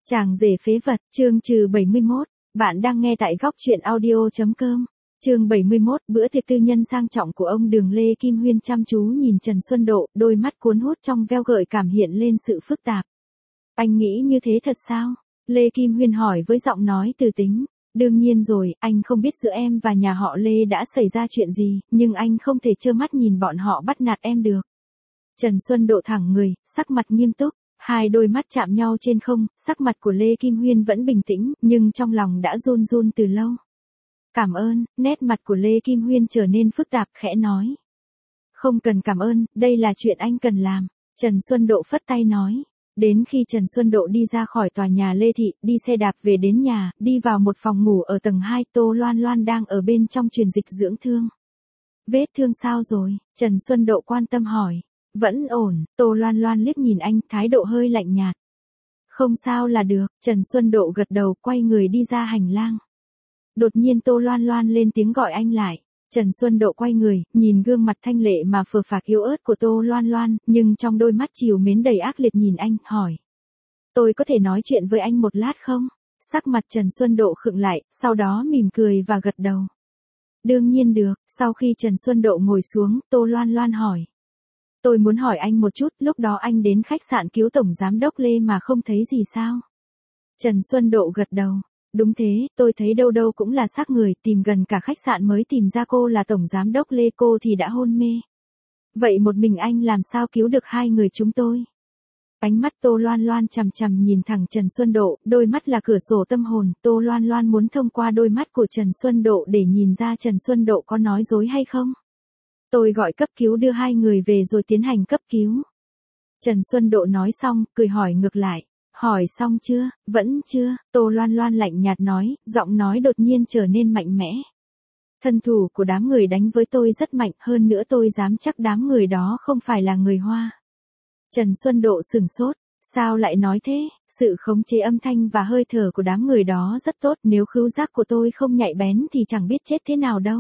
Chàng rể phế vật, chương trừ 71, bạn đang nghe tại góc truyện audio.com. Chương 71, bữa tiệc tư nhân sang trọng của ông Đường. Lê Kim Huyên chăm chú nhìn Trần Xuân Độ, đôi mắt cuốn hút trong veo gợi cảm hiện lên sự phức tạp. Anh nghĩ như thế thật sao? Lê Kim Huyên hỏi với giọng nói từ tính. Đương nhiên rồi, anh không biết giữa em và nhà họ Lê đã xảy ra chuyện gì, nhưng anh không thể trơ mắt nhìn bọn họ bắt nạt em được. Trần Xuân Độ thẳng người, sắc mặt nghiêm túc. Hai đôi mắt chạm nhau trên không, sắc mặt của Lê Kim Huyên vẫn bình tĩnh, nhưng trong lòng đã run run từ lâu. Cảm ơn, nét mặt của Lê Kim Huyên trở nên phức tạp, khẽ nói. Không cần cảm ơn, đây là chuyện anh cần làm. Trần Xuân Độ phất tay nói. Đến khi Trần Xuân Độ đi ra khỏi tòa nhà Lê Thị, đi xe đạp về đến nhà, đi vào một phòng ngủ ở tầng 2, Tô Loan Loan đang ở bên trong truyền dịch dưỡng thương. Vết thương sao rồi? Trần Xuân Độ quan tâm hỏi. Vẫn ổn, Tô Loan Loan liếc nhìn anh, thái độ hơi lạnh nhạt. Không sao là được, Trần Xuân Độ gật đầu, quay người đi ra hành lang. Đột nhiên Tô Loan Loan lên tiếng gọi anh lại. Trần Xuân Độ quay người, nhìn gương mặt thanh lệ mà phờ phạc yếu ớt của Tô Loan Loan, nhưng trong đôi mắt trìu mến đầy ác liệt nhìn anh, hỏi. Tôi có thể nói chuyện với anh một lát không? Sắc mặt Trần Xuân Độ khựng lại, sau đó mỉm cười và gật đầu. Đương nhiên được, sau khi Trần Xuân Độ ngồi xuống, Tô Loan Loan hỏi. Tôi muốn hỏi anh một chút, lúc đó anh đến khách sạn cứu Tổng Giám đốc Lê mà không thấy gì sao? Trần Xuân Độ gật đầu. Đúng thế, tôi thấy đâu đâu cũng là xác người, tìm gần cả khách sạn mới tìm ra cô là Tổng Giám đốc Lê, cô thì đã hôn mê. Vậy một mình anh làm sao cứu được hai người chúng tôi? Ánh mắt Tô Loan Loan chằm chằm nhìn thẳng Trần Xuân Độ, đôi mắt là cửa sổ tâm hồn, Tô Loan Loan muốn thông qua đôi mắt của Trần Xuân Độ để nhìn ra Trần Xuân Độ có nói dối hay không. Tôi gọi cấp cứu đưa hai người về rồi tiến hành cấp cứu. Trần Xuân Độ nói xong, cười hỏi ngược lại. Hỏi xong chưa? Vẫn chưa, Tô Loan Loan lạnh nhạt nói, giọng nói đột nhiên trở nên mạnh mẽ. Thân thủ của đám người đánh với tôi rất mạnh, hơn nữa tôi dám chắc đám người đó không phải là người Hoa. Trần Xuân Độ sửng sốt. Sao lại nói thế? Sự khống chế âm thanh và hơi thở của đám người đó rất tốt, nếu khứu giác của tôi không nhạy bén thì chẳng biết chết thế nào đâu.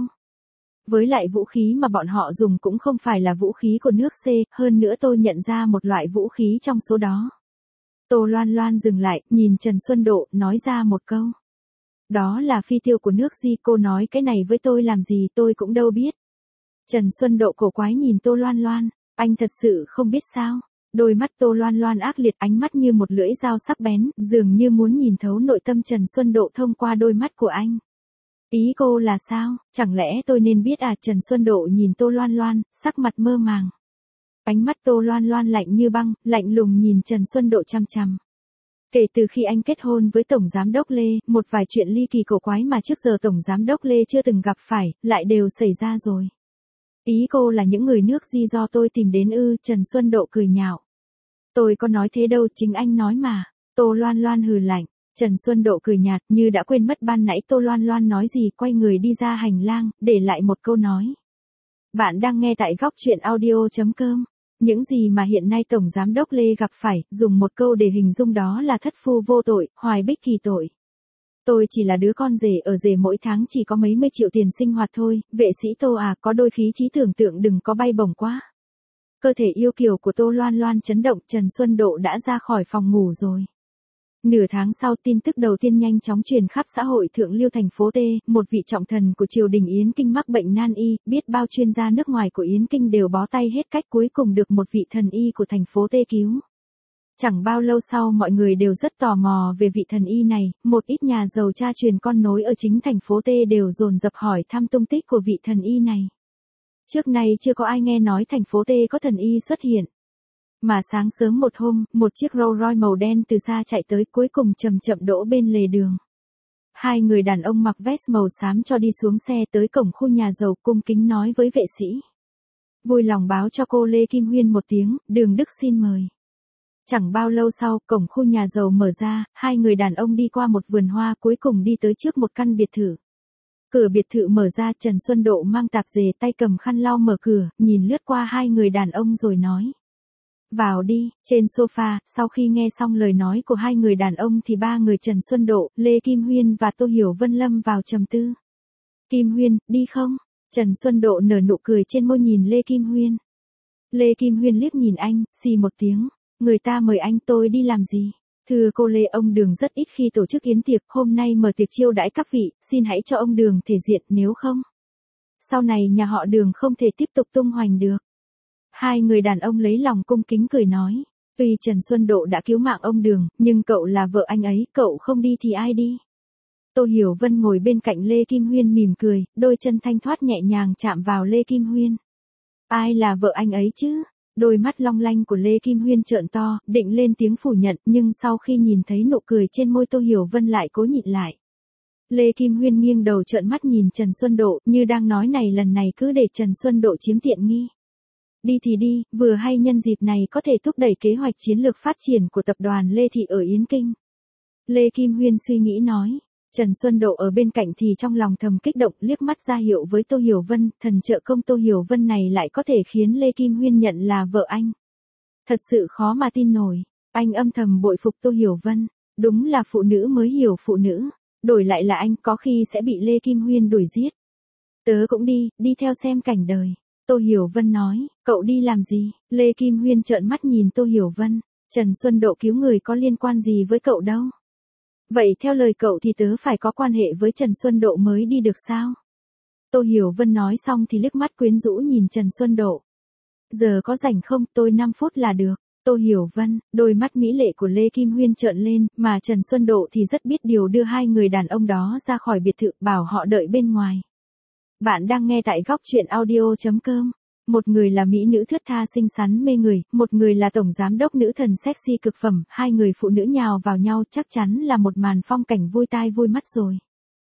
Với lại vũ khí mà bọn họ dùng cũng không phải là vũ khí của nước C, hơn nữa tôi nhận ra một loại vũ khí trong số đó. Tô Loan Loan dừng lại, nhìn Trần Xuân Độ, nói ra một câu. Đó là phi tiêu của nước Di, cô nói cái này với tôi làm gì tôi cũng đâu biết. Trần Xuân Độ cổ quái nhìn Tô Loan Loan, anh thật sự không biết sao. Đôi mắt Tô Loan Loan ác liệt, ánh mắt như một lưỡi dao sắc bén, dường như muốn nhìn thấu nội tâm Trần Xuân Độ thông qua đôi mắt của anh. Ý cô là sao? Chẳng lẽ tôi nên biết à? Trần Xuân Độ nhìn Tô Loan Loan, sắc mặt mơ màng. Ánh mắt Tô Loan Loan lạnh như băng, lạnh lùng nhìn Trần Xuân Độ chằm chằm. Kể từ khi anh kết hôn với Tổng Giám đốc Lê, một vài chuyện ly kỳ cổ quái mà trước giờ Tổng Giám đốc Lê chưa từng gặp phải, lại đều xảy ra rồi. Ý cô là những người nước Di do tôi tìm đến ư? Trần Xuân Độ cười nhạo. Tôi có nói thế đâu, chính anh nói mà. Tô Loan Loan hừ lạnh. Trần Xuân Độ cười nhạt như đã quên mất ban nãy Tô Loan Loan nói gì, quay người đi ra hành lang, để lại một câu nói. Bạn đang nghe tại góc truyện audio.com. Những gì mà hiện nay Tổng Giám đốc Lê gặp phải, dùng một câu để hình dung đó là thất phu vô tội, hoài bích kỳ tội. Tôi chỉ là đứa con rể ở rể mỗi tháng chỉ có mấy mươi triệu tiền sinh hoạt thôi, vệ sĩ Tô à, có đôi khí trí tưởng tượng đừng có bay bổng quá. Cơ thể yêu kiều của Tô Loan Loan chấn động, Trần Xuân Độ đã ra khỏi phòng ngủ rồi. Nửa tháng sau, tin tức đầu tiên nhanh chóng truyền khắp xã hội Thượng Liêu thành phố T, một vị trọng thần của triều đình Yến Kinh mắc bệnh nan y, biết bao chuyên gia nước ngoài của Yến Kinh đều bó tay hết cách, cuối cùng được một vị thần y của thành phố T cứu. Chẳng bao lâu sau mọi người đều rất tò mò về vị thần y này, một ít nhà giàu cha truyền con nối ở chính thành phố T đều dồn dập hỏi thăm tung tích của vị thần y này. Trước nay chưa có ai nghe nói thành phố T có thần y xuất hiện. Mà sáng sớm một hôm, một chiếc Rolls Royce màu đen từ xa chạy tới, cuối cùng chậm chậm đỗ bên lề đường. Hai người đàn ông mặc vest màu xám cho đi xuống xe tới cổng khu nhà giàu, cung kính nói với vệ sĩ. Vui lòng báo cho cô Lê Kim Huyên một tiếng, Đường Đức xin mời. Chẳng bao lâu sau, cổng khu nhà giàu mở ra, hai người đàn ông đi qua một vườn hoa, cuối cùng đi tới trước một căn biệt thự. Cửa biệt thự mở ra, Trần Xuân Độ mang tạp dề, tay cầm khăn lau mở cửa, nhìn lướt qua hai người đàn ông rồi nói. Vào đi. Trên sofa, sau khi nghe xong lời nói của hai người đàn ông thì ba người Trần Xuân Độ, Lê Kim Huyên và Tô Hiểu Vân lâm vào trầm tư. Kim Huyên, đi không? Trần Xuân Độ nở nụ cười trên môi nhìn Lê Kim Huyên. Lê Kim Huyên liếc nhìn anh, xì một tiếng. Người ta mời anh, tôi đi làm gì? Thưa cô Lê, ông Đường rất ít khi tổ chức yến tiệc, hôm nay mở tiệc chiêu đãi các vị, xin hãy cho ông Đường thể diện, nếu không sau này nhà họ Đường không thể tiếp tục tung hoành được. Hai người đàn ông lấy lòng cung kính cười nói, tuy Trần Xuân Độ đã cứu mạng ông Đường, nhưng cậu là vợ anh ấy, cậu không đi thì ai đi? Tô Hiểu Vân ngồi bên cạnh Lê Kim Huyên mỉm cười, đôi chân thanh thoát nhẹ nhàng chạm vào Lê Kim Huyên. Ai là vợ anh ấy chứ? Đôi mắt long lanh của Lê Kim Huyên trợn to, định lên tiếng phủ nhận, nhưng sau khi nhìn thấy nụ cười trên môi Tô Hiểu Vân lại cố nhịn lại. Lê Kim Huyên nghiêng đầu trợn mắt nhìn Trần Xuân Độ, như đang nói này lần này cứ để Trần Xuân Độ chiếm tiện nghi. Đi thì đi, vừa hay nhân dịp này có thể thúc đẩy kế hoạch chiến lược phát triển của tập đoàn Lê Thị ở Yến Kinh. Lê Kim Huyên suy nghĩ nói. Trần Xuân Độ ở bên cạnh thì trong lòng thầm kích động, liếc mắt ra hiệu với Tô Hiểu Vân, thần trợ công Tô Hiểu Vân này lại có thể khiến Lê Kim Huyên nhận là vợ anh. Thật sự khó mà tin nổi, anh âm thầm bội phục Tô Hiểu Vân, đúng là phụ nữ mới hiểu phụ nữ, đổi lại là anh có khi sẽ bị Lê Kim Huyên đuổi giết. Tớ cũng đi theo xem cảnh đời. Tô Hiểu Vân nói, cậu đi làm gì? Lê Kim Huyên trợn mắt nhìn Tô Hiểu Vân, Trần Xuân Độ cứu người có liên quan gì với cậu đâu. Vậy theo lời cậu thì tớ phải có quan hệ với Trần Xuân Độ mới đi được sao? Tô Hiểu Vân nói xong thì liếc mắt quyến rũ nhìn Trần Xuân Độ. Giờ có rảnh không, tôi 5 phút là được. Tô Hiểu Vân, đôi mắt mỹ lệ của Lê Kim Huyên trợn lên, mà Trần Xuân Độ thì rất biết điều đưa hai người đàn ông đó ra khỏi biệt thự, bảo họ đợi bên ngoài. Bạn đang nghe tại góc truyện audio.com. Một người là mỹ nữ thướt tha xinh xắn mê người, một người là tổng giám đốc nữ thần sexy cực phẩm, hai người phụ nữ nhào vào nhau chắc chắn là một màn phong cảnh vui tai vui mắt rồi.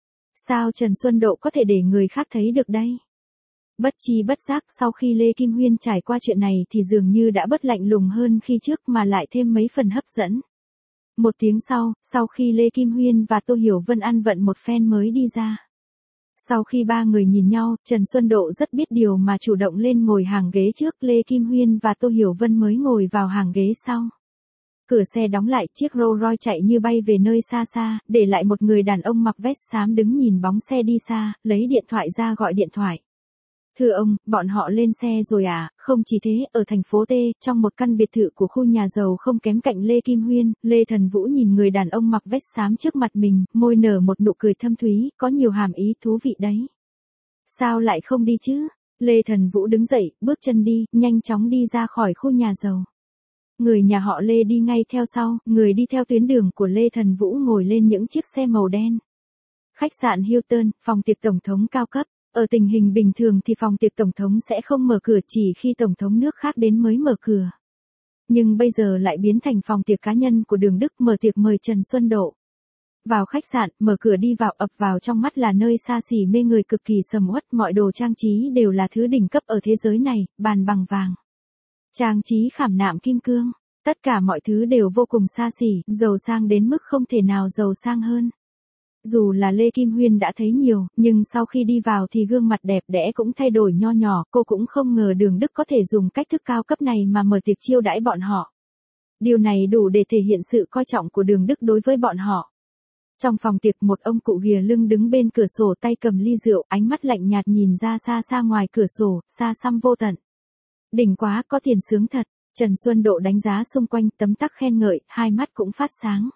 Sao Trần Xuân Độ có thể để người khác thấy được đây? Bất chi bất giác sau khi Lê Kim Huyên trải qua chuyện này thì dường như đã bớt lạnh lùng hơn khi trước mà lại thêm mấy phần hấp dẫn. Một tiếng sau khi Lê Kim Huyên và Tô Hiểu Vân ăn vận một phen mới đi ra. Sau khi ba người nhìn nhau, Trần Xuân Độ rất biết điều mà chủ động lên ngồi hàng ghế trước, Lê Kim Huyên và Tô Hiểu Vân mới ngồi vào hàng ghế sau. Cửa xe đóng lại, chiếc Rolls Royce chạy như bay về nơi xa xa, để lại một người đàn ông mặc vest xám đứng nhìn bóng xe đi xa, lấy điện thoại ra gọi điện thoại. Thưa ông, bọn họ lên xe rồi à? Không chỉ thế, ở thành phố T, trong một căn biệt thự của khu nhà giàu không kém cạnh Lê Kim Huyên, Lê Thần Vũ nhìn người đàn ông mặc vest xám trước mặt mình, môi nở một nụ cười thâm thúy, có nhiều hàm ý thú vị đấy. Sao lại không đi chứ? Lê Thần Vũ đứng dậy, bước chân đi, nhanh chóng đi ra khỏi khu nhà giàu. Người nhà họ Lê đi ngay theo sau, người đi theo tuyến đường của Lê Thần Vũ ngồi lên những chiếc xe màu đen. Khách sạn Hilton, phòng tiệc tổng thống cao cấp. Ở tình hình bình thường thì phòng tiệc tổng thống sẽ không mở cửa, chỉ khi tổng thống nước khác đến mới mở cửa. Nhưng bây giờ lại biến thành phòng tiệc cá nhân của Đường Đức, mở tiệc mời Trần Xuân Độ. Vào khách sạn, mở cửa đi vào, ập vào trong mắt là nơi xa xỉ mê người cực kỳ sầm uất, mọi đồ trang trí đều là thứ đỉnh cấp ở thế giới này, bàn bằng vàng. Trang trí khảm nạm kim cương, tất cả mọi thứ đều vô cùng xa xỉ, giàu sang đến mức không thể nào giàu sang hơn. Dù là Lê Kim Huyên đã thấy nhiều, nhưng sau khi đi vào thì gương mặt đẹp đẽ cũng thay đổi nho nhỏ, cô cũng không ngờ Đường Đức có thể dùng cách thức cao cấp này mà mở tiệc chiêu đãi bọn họ. Điều này đủ để thể hiện sự coi trọng của Đường Đức đối với bọn họ. Trong phòng tiệc, một ông cụ ghìa lưng đứng bên cửa sổ, tay cầm ly rượu, ánh mắt lạnh nhạt nhìn ra xa xa ngoài cửa sổ, xa xăm vô tận. Đỉnh quá, có tiền sướng thật. Trần Xuân Độ đánh giá xung quanh, tấm tắc khen ngợi, hai mắt cũng phát sáng.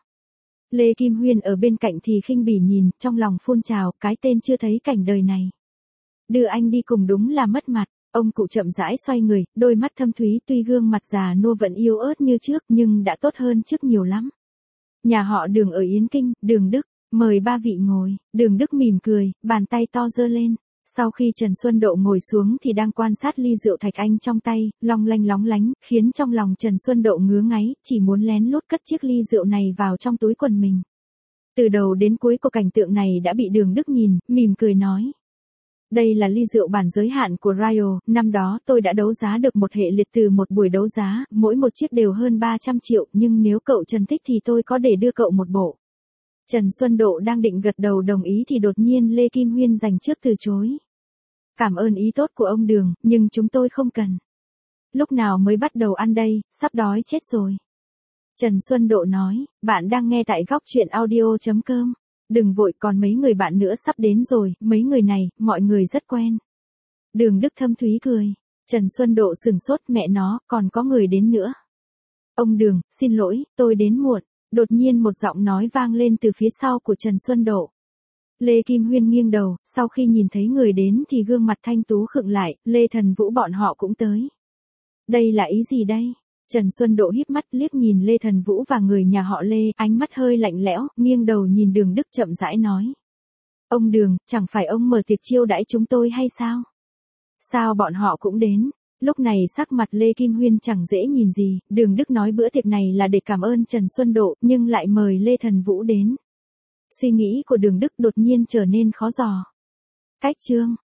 Lê Kim Huyên ở bên cạnh thì khinh bỉ nhìn, trong lòng phun trào, cái tên chưa thấy cảnh đời này. Đưa anh đi cùng đúng là mất mặt. Ông cụ chậm rãi xoay người, đôi mắt thâm thúy, tuy gương mặt già nua vẫn yếu ớt như trước nhưng đã tốt hơn trước nhiều lắm. Nhà họ Đường ở Yến Kinh, Đường Đức, mời ba vị ngồi. Đường Đức mỉm cười, bàn tay to giơ lên. Sau khi Trần Xuân Độ ngồi xuống thì đang quan sát ly rượu thạch anh trong tay, long lanh lóng lánh, khiến trong lòng Trần Xuân Độ ngứa ngáy, chỉ muốn lén lút cất chiếc ly rượu này vào trong túi quần mình. Từ đầu đến cuối của cảnh tượng này đã bị Đường Đức nhìn, mỉm cười nói. Đây là ly rượu bản giới hạn của Royal, năm đó tôi đã đấu giá được một hệ liệt từ một buổi đấu giá, mỗi một chiếc đều hơn 300 triệu, nhưng nếu cậu Trần thích thì tôi có để đưa cậu một bộ. Trần Xuân Độ đang định gật đầu đồng ý thì đột nhiên Lê Kim Huyên giành trước từ chối. Cảm ơn ý tốt của ông Đường, nhưng chúng tôi không cần. Lúc nào mới bắt đầu ăn đây, sắp đói chết rồi. Trần Xuân Độ nói, bạn đang nghe tại góc truyện audio.com. Đừng vội, còn mấy người bạn nữa sắp đến rồi, mấy người này, mọi người rất quen. Đường Đức thâm thúy cười. Trần Xuân Độ sừng sốt, mẹ nó, còn có người đến nữa. Ông Đường, xin lỗi, tôi đến muộn. Đột nhiên một giọng nói vang lên từ phía sau của Trần Xuân Độ. Lê Kim Huyên nghiêng đầu, sau khi nhìn thấy người đến thì gương mặt thanh tú khựng lại, Lê Thần Vũ bọn họ cũng tới. Đây là ý gì đây? Trần Xuân Độ híp mắt liếc nhìn Lê Thần Vũ và người nhà họ Lê, ánh mắt hơi lạnh lẽo, nghiêng đầu nhìn Đường Đức chậm rãi nói. Ông Đường, chẳng phải ông mở tiệc chiêu đãi chúng tôi hay sao? Sao bọn họ cũng đến? Lúc này sắc mặt Lê Kim Huyên chẳng dễ nhìn gì, Đường Đức nói bữa tiệc này là để cảm ơn Trần Xuân Độ, nhưng lại mời Lê Thần Vũ đến. Suy nghĩ của Đường Đức đột nhiên trở nên khó dò. Cách chương